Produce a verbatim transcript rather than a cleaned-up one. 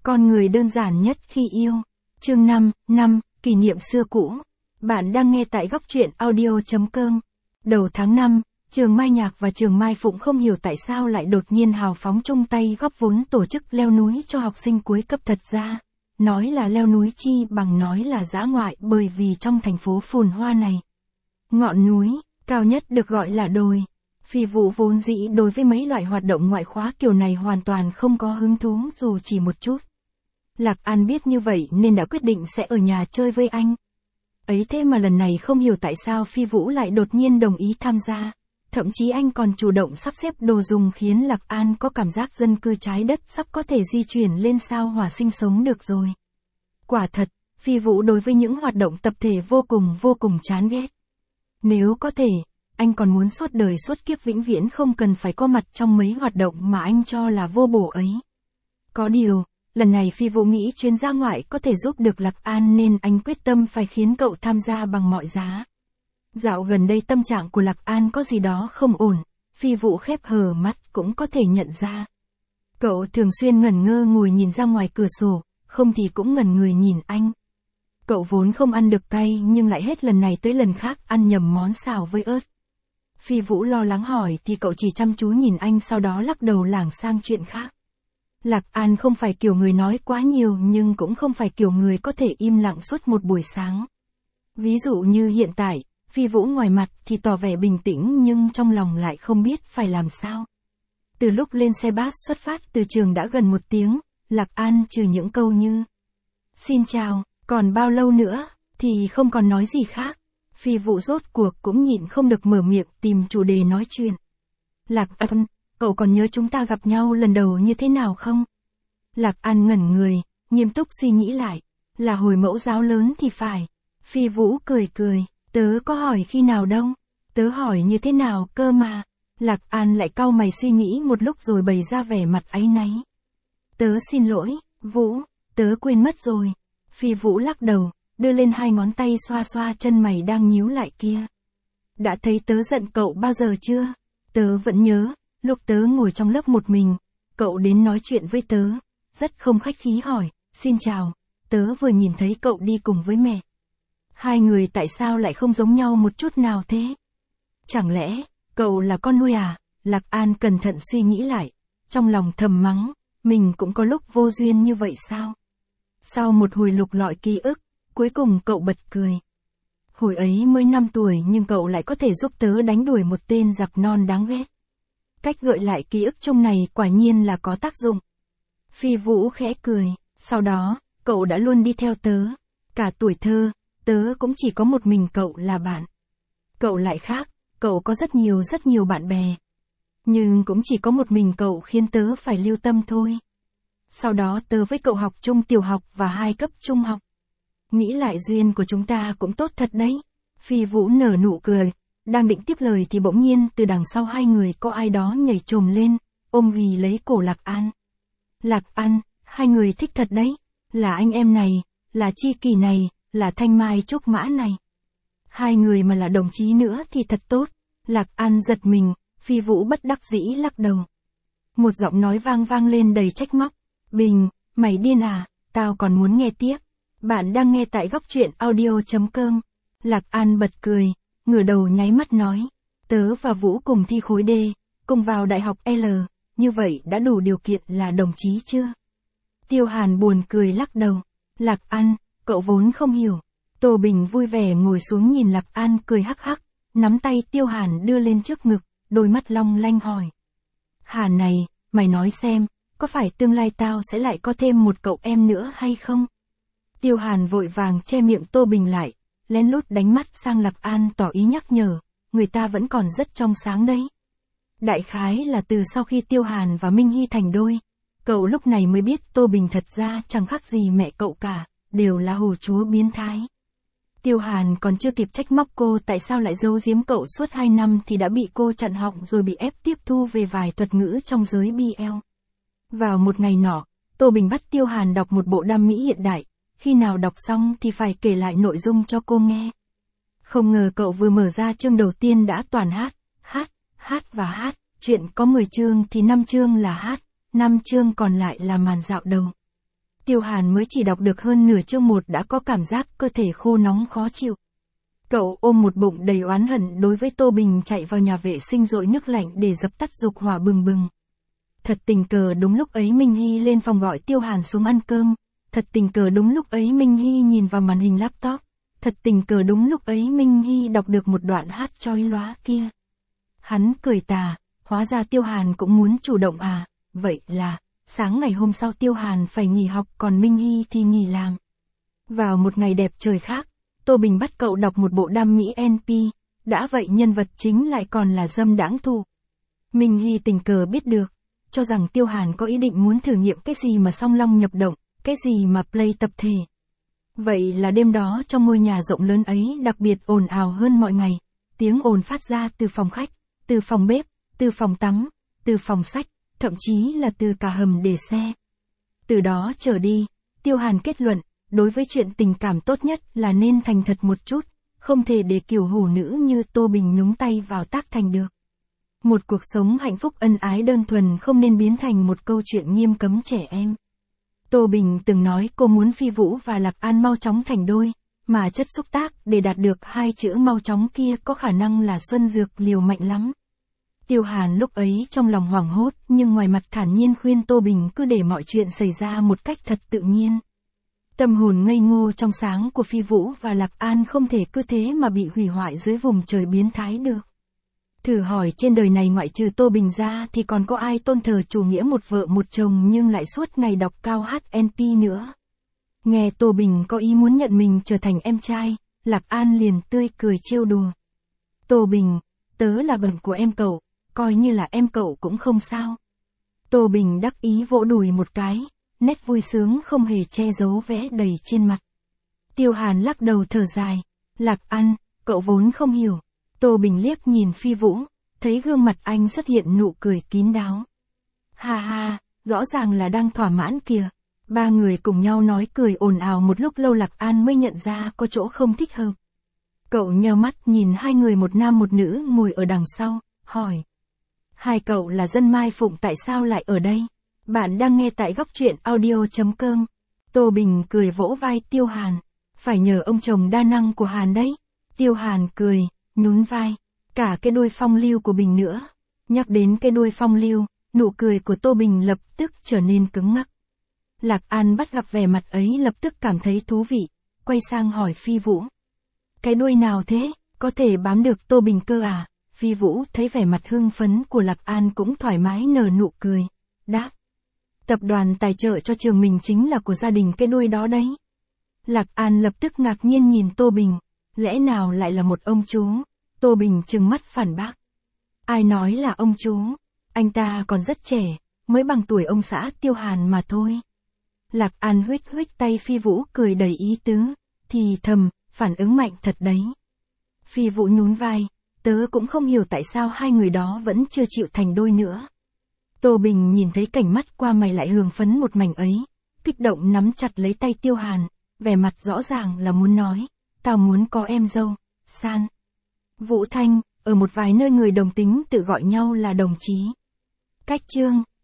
Con người đơn giản nhất khi yêu. Chương năm, năm, kỷ niệm xưa cũ. Bạn đang nghe tại góc truyện audio chấm com. Đầu tháng năm, Trường Mai Nhạc và Trường Mai Phụng không hiểu tại sao lại đột nhiên hào phóng chung tay góp vốn tổ chức leo núi cho học sinh cuối cấp. Thật ra, nói là leo núi chi bằng nói là dã ngoại, bởi vì trong thành phố phồn hoa này, ngọn núi cao nhất được gọi là đồi. Phi Vũ vốn dĩ đối với mấy loại hoạt động ngoại khóa kiểu này hoàn toàn không có hứng thú dù chỉ một chút. Lạc An biết như vậy nên đã quyết định sẽ ở nhà chơi với anh. Ấy thế mà lần này không hiểu tại sao Phi Vũ lại đột nhiên đồng ý tham gia. Thậm chí anh còn chủ động sắp xếp đồ dùng khiến Lạc An có cảm giác dân cư trái đất sắp có thể di chuyển lên sao Hỏa sinh sống được rồi. Quả thật, Phi Vũ đối với những hoạt động tập thể vô cùng vô cùng chán ghét. Nếu có thể, anh còn muốn suốt đời suốt kiếp vĩnh viễn không cần phải có mặt trong mấy hoạt động mà anh cho là vô bổ ấy. Có điều, lần này Phi Vũ nghĩ chuyến ra ngoại có thể giúp được Lạc An nên anh quyết tâm phải khiến cậu tham gia bằng mọi giá. Dạo gần đây tâm trạng của Lạc An có gì đó không ổn, Phi Vũ khép hờ mắt cũng có thể nhận ra. Cậu thường xuyên ngẩn ngơ ngồi nhìn ra ngoài cửa sổ, không thì cũng ngẩn người nhìn anh. Cậu vốn không ăn được cay nhưng lại hết lần này tới lần khác ăn nhầm món xào với ớt. Phi Vũ lo lắng hỏi thì cậu chỉ chăm chú nhìn anh, sau đó lắc đầu lảng sang chuyện khác. Lạc An không phải kiểu người nói quá nhiều nhưng cũng không phải kiểu người có thể im lặng suốt một buổi sáng. Ví dụ như hiện tại, Phi Vũ ngoài mặt thì tỏ vẻ bình tĩnh nhưng trong lòng lại không biết phải làm sao. Từ lúc lên xe bus xuất phát từ trường đã gần một tiếng, Lạc An trừ những câu như "Xin chào, còn bao lâu nữa", thì không còn nói gì khác. Phi Vũ rốt cuộc cũng nhịn không được mở miệng tìm chủ đề nói chuyện. "Lạc An, cậu còn nhớ chúng ta gặp nhau lần đầu như thế nào không?" Lạc An ngẩn người, nghiêm túc suy nghĩ lại. "Là hồi mẫu giáo lớn thì phải." Phi Vũ cười cười. "Tớ có hỏi khi nào đâu. Tớ hỏi như thế nào cơ mà." Lạc An lại cau mày suy nghĩ một lúc rồi bày ra vẻ mặt áy náy. "Tớ xin lỗi, Vũ, tớ quên mất rồi." Phi Vũ lắc đầu, đưa lên hai ngón tay xoa xoa chân mày đang nhíu lại kia. "Đã thấy tớ giận cậu bao giờ chưa? Tớ vẫn nhớ, lúc tớ ngồi trong lớp một mình, cậu đến nói chuyện với tớ, rất không khách khí hỏi, 'Xin chào', tớ vừa nhìn thấy cậu đi cùng với mẹ. Hai người tại sao lại không giống nhau một chút nào thế? Chẳng lẽ, cậu là con nuôi à?" Lạc An cẩn thận suy nghĩ lại, trong lòng thầm mắng, mình cũng có lúc vô duyên như vậy sao? Sau một hồi lục lọi ký ức, cuối cùng cậu bật cười. "Hồi ấy mới năm tuổi nhưng cậu lại có thể giúp tớ đánh đuổi một tên giặc non đáng ghét." Cách gợi lại ký ức chung này quả nhiên là có tác dụng. Phi Vũ khẽ cười, "Sau đó, cậu đã luôn đi theo tớ. Cả tuổi thơ, tớ cũng chỉ có một mình cậu là bạn. Cậu lại khác, cậu có rất nhiều rất nhiều bạn bè. Nhưng cũng chỉ có một mình cậu khiến tớ phải lưu tâm thôi. Sau đó tớ với cậu học chung tiểu học và hai cấp trung học. Nghĩ lại duyên của chúng ta cũng tốt thật đấy." Phi Vũ nở nụ cười, đang định tiếp lời thì bỗng nhiên từ đằng sau hai người có ai đó nhảy chồm lên, ôm ghì lấy cổ Lạc An. "Lạc An, hai người thích thật đấy, là anh em này, là Chi Kỳ này, là Thanh Mai Trúc Mã này. Hai người mà là đồng chí nữa thì thật tốt." Lạc An giật mình, Phi Vũ bất đắc dĩ lắc đầu. Một giọng nói vang vang lên đầy trách móc, "Bình, mày điên à, tao còn muốn nghe tiếp." Bạn đang nghe tại góc truyện audio chấm com. Lạc An bật cười, ngửa đầu nháy mắt nói, "Tớ và Vũ cùng thi khối D, cùng vào đại học L, như vậy đã đủ điều kiện là đồng chí chưa?" Tiêu Hàn buồn cười lắc đầu, "Lạc An, cậu vốn không hiểu." Tô Bình vui vẻ ngồi xuống nhìn Lạc An cười hắc hắc, nắm tay Tiêu Hàn đưa lên trước ngực, đôi mắt long lanh hỏi, "Hàn này, mày nói xem, có phải tương lai tao sẽ lại có thêm một cậu em nữa hay không?" Tiêu Hàn vội vàng che miệng Tô Bình lại, lén lút đánh mắt sang Lạc An tỏ ý nhắc nhở, người ta vẫn còn rất trong sáng đấy. Đại khái là từ sau khi Tiêu Hàn và Minh Hy thành đôi, cậu lúc này mới biết Tô Bình thật ra chẳng khác gì mẹ cậu cả, đều là hồ chúa biến thái. Tiêu Hàn còn chưa kịp trách móc cô tại sao lại giấu giếm cậu suốt hai năm thì đã bị cô chặn họng rồi bị ép tiếp thu về vài thuật ngữ trong giới bê lờ. Vào một ngày nọ, Tô Bình bắt Tiêu Hàn đọc một bộ đam mỹ hiện đại, khi nào đọc xong thì phải kể lại nội dung cho cô nghe. Không ngờ cậu vừa mở ra chương đầu tiên đã toàn hát, hát, hát và hát, chuyện có mười chương thì năm chương là hát, năm chương còn lại là màn dạo đầu. Tiêu Hàn mới chỉ đọc được hơn nửa chương một đã có cảm giác cơ thể khô nóng khó chịu. Cậu ôm một bụng đầy oán hận đối với Tô Bình chạy vào nhà vệ sinh dội nước lạnh để dập tắt dục hỏa bừng bừng. Thật tình cờ đúng lúc ấy Minh Hy lên phòng gọi Tiêu Hàn xuống ăn cơm. Thật tình cờ đúng lúc ấy Minh Hy nhìn vào màn hình laptop. Thật tình cờ đúng lúc ấy Minh Hy đọc được một đoạn hát chói lóa kia. Hắn cười tà, hóa ra Tiêu Hàn cũng muốn chủ động à, vậy là, sáng ngày hôm sau Tiêu Hàn phải nghỉ học còn Minh Hy thì nghỉ làm. Vào một ngày đẹp trời khác, Tô Bình bắt cậu đọc một bộ đam mỹ en pê, đã vậy nhân vật chính lại còn là dâm đãng thù. Minh Hy tình cờ biết được, cho rằng Tiêu Hàn có ý định muốn thử nghiệm cái gì mà song long nhập động, cái gì mà play tập thể. Vậy là đêm đó trong ngôi nhà rộng lớn ấy đặc biệt ồn ào hơn mọi ngày, tiếng ồn phát ra từ phòng khách, từ phòng bếp, từ phòng tắm, từ phòng sách, thậm chí là từ cả hầm để xe. Từ đó trở đi, Tiêu Hàn kết luận, đối với chuyện tình cảm tốt nhất là nên thành thật một chút, không thể để kiểu hủ nữ như Tô Bình nhúng tay vào tác thành được. Một cuộc sống hạnh phúc ân ái đơn thuần không nên biến thành một câu chuyện nghiêm cấm trẻ em. Tô Bình từng nói cô muốn Phi Vũ và Lạc An mau chóng thành đôi, mà chất xúc tác để đạt được hai chữ mau chóng kia có khả năng là xuân dược liều mạnh lắm. Tiêu Hàn lúc ấy trong lòng hoảng hốt nhưng ngoài mặt thản nhiên khuyên Tô Bình cứ để mọi chuyện xảy ra một cách thật tự nhiên. Tâm hồn ngây ngô trong sáng của Phi Vũ và Lạc An không thể cứ thế mà bị hủy hoại dưới vùng trời biến thái được. Thử hỏi trên đời này ngoại trừ Tô Bình ra thì còn có ai tôn thờ chủ nghĩa một vợ một chồng nhưng lại suốt ngày đọc cao hát en pê nữa. Nghe Tô Bình có ý muốn nhận mình trở thành em trai, Lạc An liền tươi cười trêu đùa. Tô Bình, tớ là bẩn của em cậu, coi như là em cậu cũng không sao. Tô Bình đắc ý vỗ đùi một cái, nét vui sướng không hề che giấu vẽ đầy trên mặt. Tiêu Hàn lắc đầu thở dài, Lạc An, cậu vốn không hiểu. Tô Bình liếc nhìn Phi Vũ, thấy gương mặt anh xuất hiện nụ cười kín đáo. Ha ha, rõ ràng là đang thỏa mãn kìa. Ba người cùng nhau nói cười ồn ào một lúc lâu Lạc An mới nhận ra có chỗ không thích hợp. Cậu nheo mắt nhìn hai người một nam một nữ ngồi ở đằng sau, hỏi. Hai cậu là dân Mai Phụng tại sao lại ở đây? Bạn đang nghe tại góc truyện audio chấm com. Tô Bình cười vỗ vai Tiêu Hàn. Phải nhờ ông chồng đa năng của Hàn đấy. Tiêu Hàn cười, nhún vai. Cả cái đuôi phong lưu của Bình nữa. Nhắc đến cái đuôi phong lưu, nụ cười của Tô Bình lập tức trở nên cứng ngắc. Lạc An bắt gặp vẻ mặt ấy lập tức cảm thấy thú vị, quay sang hỏi Phi Vũ. Cái đuôi nào thế, có thể bám được Tô Bình cơ à? Phi Vũ thấy vẻ mặt hưng phấn của Lạc An cũng thoải mái nở nụ cười, đáp. Tập đoàn tài trợ cho trường mình chính là của gia đình cái đuôi đó đấy. Lạc An lập tức ngạc nhiên nhìn Tô Bình, lẽ nào lại là một ông chú? Tô Bình trừng mắt phản bác. Ai nói là ông chú, anh ta còn rất trẻ, mới bằng tuổi ông xã Tiêu Hàn mà thôi. Lạc An huých huých tay Phi Vũ cười đầy ý tứ, thì thầm, phản ứng mạnh thật đấy. Phi Vũ nhún vai, tớ cũng không hiểu tại sao hai người đó vẫn chưa chịu thành đôi nữa. Tô Bình nhìn thấy cảnh mắt qua mày lại hường phấn một mảnh ấy, kích động nắm chặt lấy tay Tiêu Hàn, vẻ mặt rõ ràng là muốn nói, tao muốn có em dâu, San. Vũ Thanh, ở một vài nơi người đồng tính tự gọi nhau là đồng chí. Cách chương